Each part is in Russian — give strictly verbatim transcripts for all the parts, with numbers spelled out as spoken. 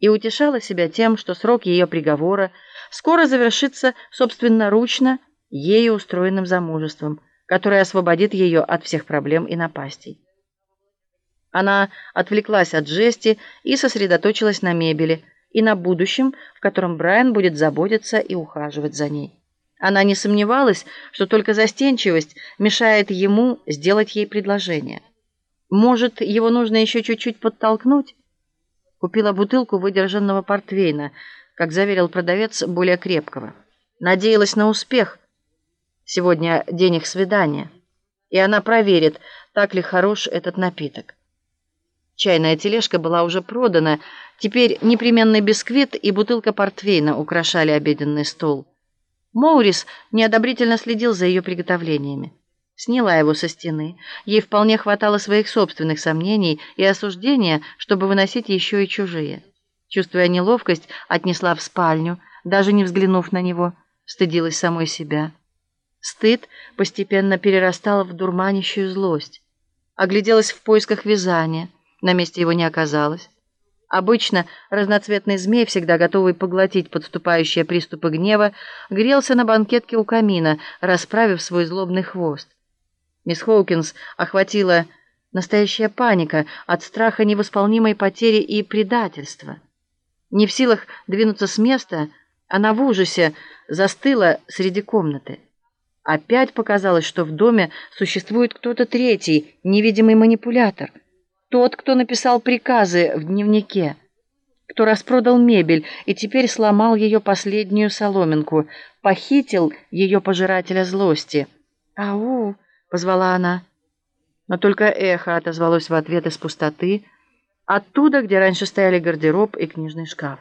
и утешала себя тем, что срок ее приговора скоро завершится собственноручно ею устроенным замужеством, которое освободит ее от всех проблем и напастей. Она отвлеклась от жести и сосредоточилась на мебели и на будущем, в котором Брайан будет заботиться и ухаживать за ней. Она не сомневалась, что только застенчивость мешает ему сделать ей предложение. Может, его нужно еще чуть-чуть подтолкнуть? Купила бутылку выдержанного портвейна, как заверил продавец, более крепкого. Надеялась на успех. Сегодня день их свидания, и она проверит, так ли хорош этот напиток. Чайная тележка была уже продана, теперь непременный бисквит и бутылка портвейна украшали обеденный стол. Моурис неодобрительно следил за ее приготовлениями. Сняла его со стены. Ей вполне хватало своих собственных сомнений и осуждения, чтобы выносить еще и чужие. Чувствуя неловкость, отнесла в спальню, даже не взглянув на него, стыдилась самой себя. Стыд постепенно перерастал в дурманящую злость. Огляделась в поисках вязания. На месте его не оказалось. Обычно разноцветный змей, всегда готовый поглотить подступающие приступы гнева, грелся на банкетке у камина, расправив свой злобный хвост. Мисс Хоукинс охватила настоящая паника от страха невосполнимой потери и предательства. Не в силах двинуться с места, она в ужасе застыла среди комнаты. Опять показалось, что в доме существует кто-то третий, невидимый манипулятор. Тот, кто написал приказы в дневнике, кто распродал мебель и теперь сломал ее последнюю соломинку, похитил ее пожирателя злости. «Ау!» — позвала она. Но только эхо отозвалось в ответ из пустоты, оттуда, где раньше стояли гардероб и книжный шкаф.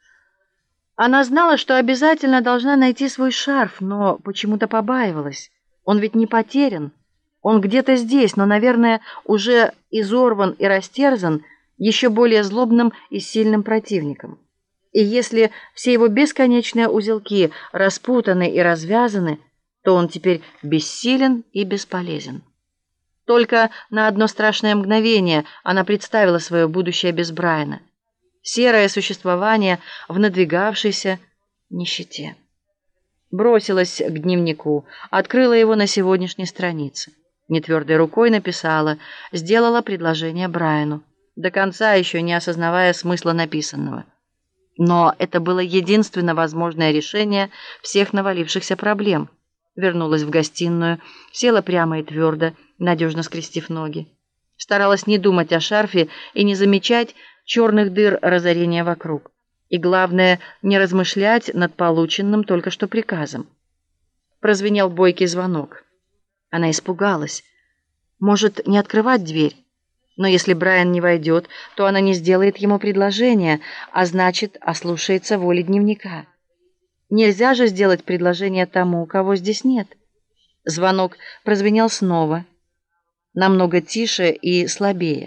Она знала, что обязательно должна найти свой шарф, но почему-то побаивалась. Он ведь не потерян. Он где-то здесь, но, наверное, уже изорван и растерзан еще более злобным и сильным противником. И если все его бесконечные узелки распутаны и развязаны, то он теперь бессилен и бесполезен. Только на одно страшное мгновение она представила свое будущее без Брайана. Серое существование в надвигавшейся нищете. Бросилась к дневнику, открыла его на сегодняшней странице. Нетвердой рукой написала, сделала предложение Брайану, до конца еще не осознавая смысла написанного. Но это было единственно возможное решение всех навалившихся проблем. Вернулась в гостиную, села прямо и твердо, надежно скрестив ноги. Старалась не думать о шарфе и не замечать черных дыр разорения вокруг. И главное, не размышлять над полученным только что приказом. Прозвенел бойкий звонок. Она испугалась. Может, не открывать дверь? Но если Брайан не войдет, то она не сделает ему предложение, а значит, ослушается воли дневника. Нельзя же сделать предложение тому, кого здесь нет. Звонок прозвенел снова, намного тише и слабее,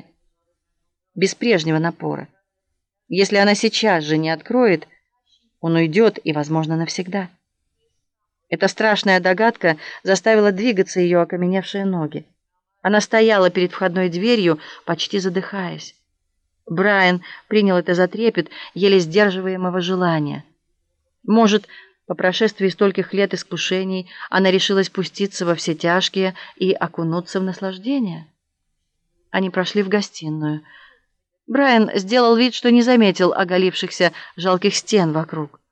без прежнего напора. Если она сейчас же не откроет, он уйдет и, возможно, навсегда. Эта страшная догадка заставила двигаться ее окаменевшие ноги. Она стояла перед входной дверью, почти задыхаясь. Брайан принял это за трепет еле сдерживаемого желания. Может, по прошествии стольких лет искушений она решилась пуститься во все тяжкие и окунуться в наслаждение? Они прошли в гостиную. Брайан сделал вид, что не заметил оголившихся жалких стен вокруг.